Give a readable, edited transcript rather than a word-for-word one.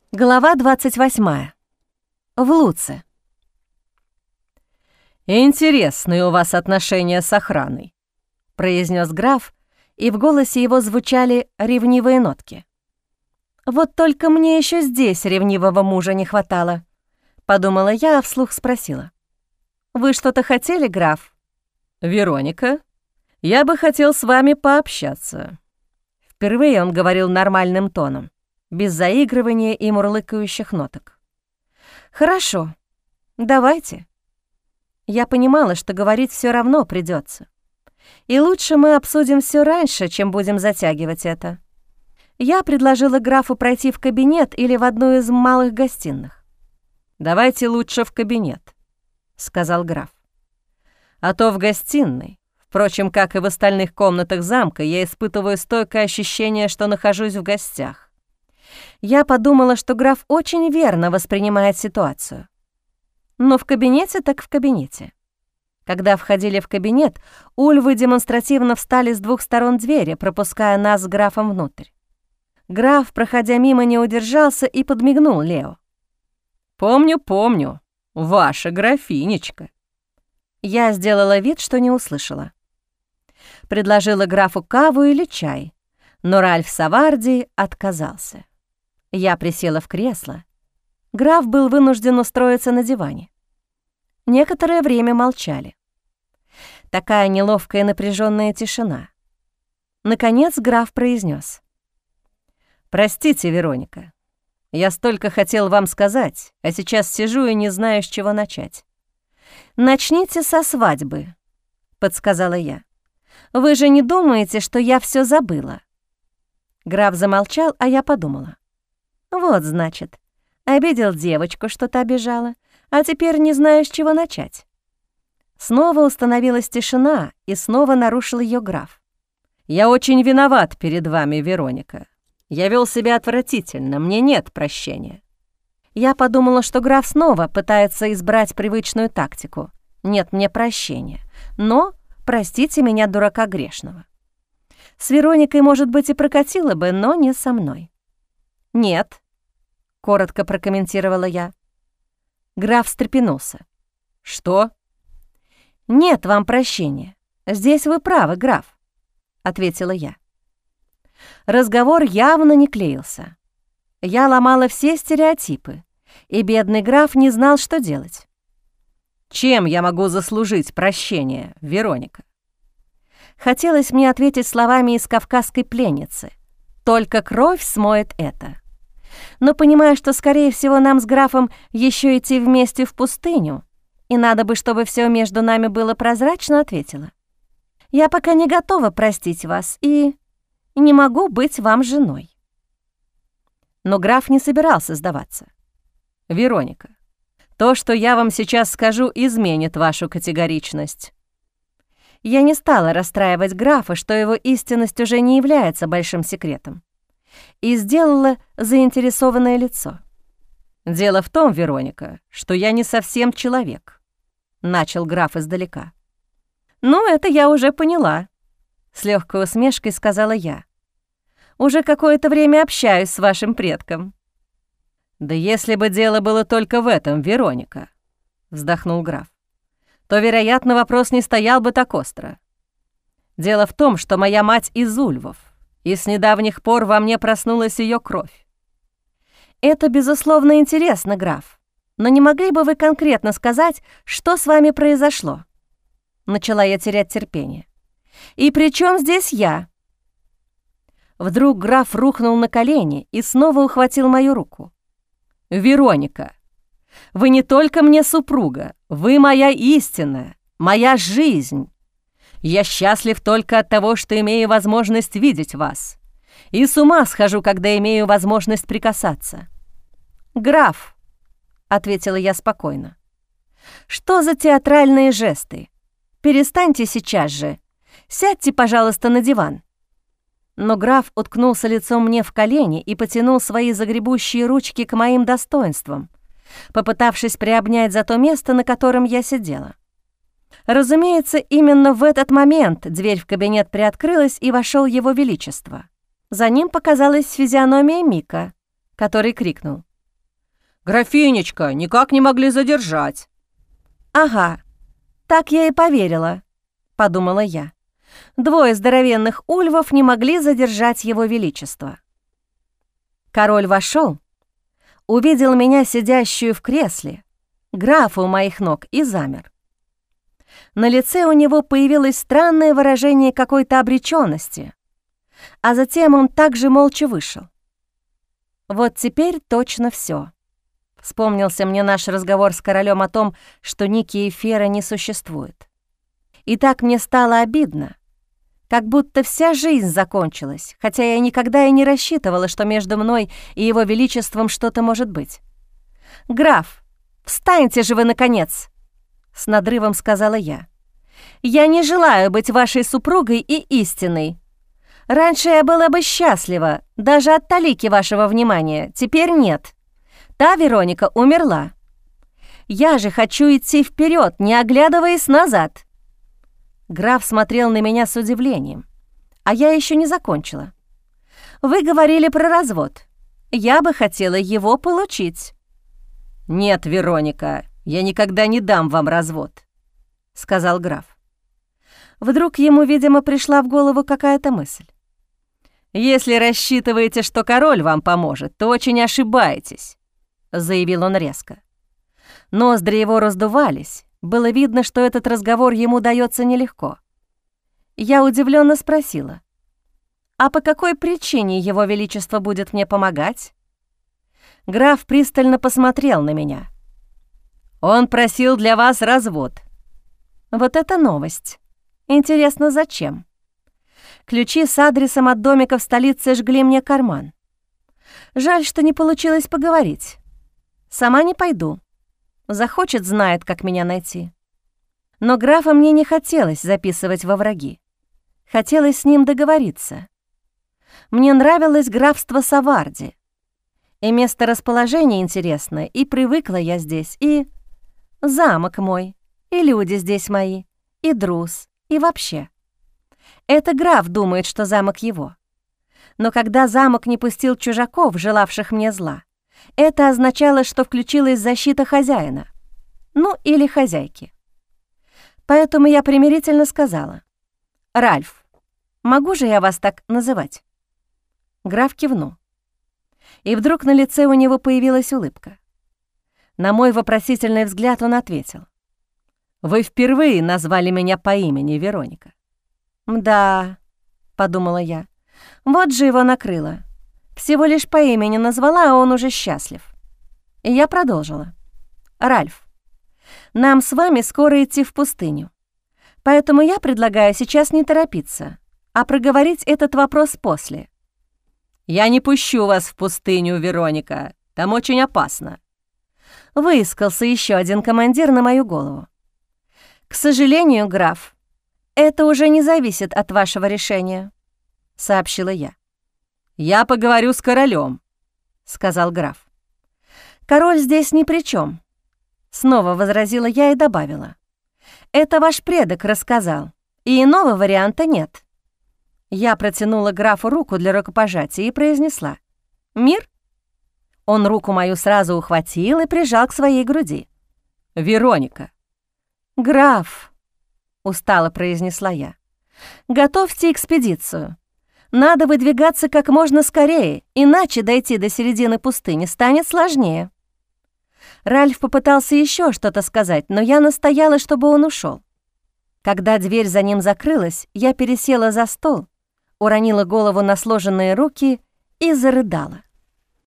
Глава 28. В Луце. «Интересные у вас отношения с охраной», — произнес граф, и в голосе его звучали ревнивые нотки. «Вот только мне еще здесь ревнивого мужа не хватало», — подумала я, а вслух спросила. «Вы что-то хотели, граф?» «Вероника, я бы хотел с вами пообщаться». Впервые он говорил нормальным тоном, без заигрывания и мурлыкающих ноток. «Хорошо, давайте». Я понимала, что говорить все равно придется. И лучше мы обсудим все раньше, чем будем затягивать это. Я предложила графу пройти в кабинет или в одну из малых гостиных. «Давайте лучше в кабинет», — сказал граф. «А то в гостиной, впрочем, как и в остальных комнатах замка, я испытываю стойкое ощущение, что нахожусь в гостях». Я подумала, что граф очень верно воспринимает ситуацию. Но в кабинете так в кабинете. Когда входили в кабинет, ульвы демонстративно встали с двух сторон двери, пропуская нас с графом внутрь. Граф, проходя мимо, не удержался и подмигнул Лео. «Помню, ваша графинечка». Я сделала вид, что не услышала. Предложила графу каву или чай, но Ральф Саварди отказался. Я присела в кресло. Граф был вынужден устроиться на диване. Некоторое время молчали. Такая неловкая напряженная тишина. Наконец граф произнес: «Простите, Вероника, я столько хотел вам сказать, а сейчас сижу и не знаю, с чего начать». «Начните со свадьбы», — подсказала я. «Вы же не думаете, что я все забыла?» Граф замолчал, а я подумала. Вот, значит, обидел девочку, что-то обижала, а теперь не знаю, с чего начать. Снова установилась тишина, и снова нарушил ее граф. «Я очень виноват перед вами, Вероника. Я вел себя отвратительно, мне нет прощения». Я подумала, что граф снова пытается избрать привычную тактику. «Нет мне прощения, но простите меня, дурака грешного». С Вероникой, может быть, и прокатило бы, но не со мной. «Нет», — коротко прокомментировала я. Граф встрепенулся. «Что?» «Нет вам прощения. Здесь вы правы, граф», — ответила я. Разговор явно не клеился. Я ломала все стереотипы, и бедный граф не знал, что делать. «Чем я могу заслужить прощение, Вероника?» Хотелось мне ответить словами из «Кавказской пленницы». «Только кровь смоет это». Но, понимая, что, скорее всего, нам с графом еще идти вместе в пустыню, и надо бы, чтобы все между нами было прозрачно, ответила: «Я пока не готова простить вас и не могу быть вам женой». Но граф не собирался сдаваться. «Вероника, то, что я вам сейчас скажу, изменит вашу категоричность». Я не стала расстраивать графа, что его истинность уже не является большим секретом, и сделала заинтересованное лицо. «Дело в том, Вероника, что я не совсем человек», — начал граф издалека. «Ну, это я уже поняла», — с легкой усмешкой сказала я. «Уже какое-то время общаюсь с вашим предком». «Да если бы дело было только в этом, Вероника», — вздохнул граф, то, вероятно, вопрос не стоял бы так остро. Дело в том, что моя мать из Ульвов, и с недавних пор во мне проснулась ее кровь. «Это, безусловно, интересно, граф, но не могли бы вы конкретно сказать, что с вами произошло?» Начала я терять терпение. «И при чем здесь я?» Вдруг граф рухнул на колени и снова ухватил мою руку. «Вероника, вы не только мне супруга, вы моя истина, моя жизнь. Я счастлив только от того, что имею возможность видеть вас. И с ума схожу, когда имею возможность прикасаться». «Граф», — ответила я спокойно, — «что за театральные жесты? Перестаньте сейчас же. Сядьте, пожалуйста, на диван». Но граф уткнулся лицом мне в колени и потянул свои загребущие ручки к моим достоинствам, попытавшись приобнять за то место, на котором я сидела. Разумеется, именно в этот момент дверь в кабинет приоткрылась, и вошел его величество. За ним показалась физиономия Мика, который крикнул: «Графинечка, никак не могли задержать». «Ага, так я и поверила», — подумала я. Двое здоровенных ульвов не могли задержать его величество. Король вошел, увидел меня, сидящую в кресле, графа у моих ног, и замер. На лице у него появилось странное выражение какой-то обречённости, а затем он также молча вышел. Вот теперь точно всё. Вспомнился мне наш разговор с королем о том, что Ники и Фера не существует. И так мне стало обидно, как будто вся жизнь закончилась, хотя я никогда и не рассчитывала, что между мной и его величеством что-то может быть. «Граф, встаньте же вы, наконец!» — с надрывом сказала я. «Я не желаю быть вашей супругой и истинной. Раньше я была бы счастлива, даже от талики вашего внимания, теперь нет. Та Вероника умерла. Я же хочу идти вперед, не оглядываясь назад». Граф смотрел на меня с удивлением, а я еще не закончила. «Вы говорили про развод. Я бы хотела его получить». «Нет, Вероника, я никогда не дам вам развод», — сказал граф. Вдруг ему, видимо, пришла в голову какая-то мысль. «Если рассчитываете, что король вам поможет, то очень ошибаетесь», — заявил он резко. Ноздри его раздувались, было видно, что этот разговор ему дается нелегко. Я удивленно спросила, «А по какой причине его величество будет мне помогать?» Граф пристально посмотрел на меня. «Он просил для вас развод». Вот это новость. Интересно, зачем? Ключи с адресом от домика в столице жгли мне карман. Жаль, что не получилось поговорить. Сама не пойду. Захочет, знает, как меня найти. Но графа мне не хотелось записывать во враги. Хотелось с ним договориться. Мне нравилось графство Саварди. И месторасположение интересное, и привыкла я здесь, и замок мой, и люди здесь мои, и Друз, и вообще. Это граф думает, что замок его. Но когда замок не пустил чужаков, желавших мне зла, это означало, что включилась защита хозяина, ну или хозяйки. Поэтому я примирительно сказала: «Ральф, могу же я вас так называть?» Граф кивнул. И вдруг на лице у него появилась улыбка. На мой вопросительный взгляд он ответил: «Вы впервые назвали меня по имени, Вероника». «Да», — подумала я, — «вот же его накрыло. Всего лишь по имени назвала, а он уже счастлив». И я продолжила: «Ральф, нам с вами скоро идти в пустыню, поэтому я предлагаю сейчас не торопиться, а проговорить этот вопрос после». «Я не пущу вас в пустыню, Вероника, там очень опасно», — выискался еще один командир на мою голову. «К сожалению, граф, это уже не зависит от вашего решения», — сообщила я. «Я поговорю с королем», — сказал граф. «Король здесь ни при чем», — снова возразила я и добавила. «Это ваш предок рассказал, и иного варианта нет». Я протянула графу руку для рукопожатия и произнесла: «Мир?» Он руку мою сразу ухватил и прижал к своей груди. «Вероника». «Граф», — устало произнесла я, — «готовьте экспедицию. Надо выдвигаться как можно скорее, иначе дойти до середины пустыни станет сложнее». Ральф попытался еще что-то сказать, но я настояла, чтобы он ушел. Когда дверь за ним закрылась, я пересела за стол, уронила голову на сложенные руки и зарыдала.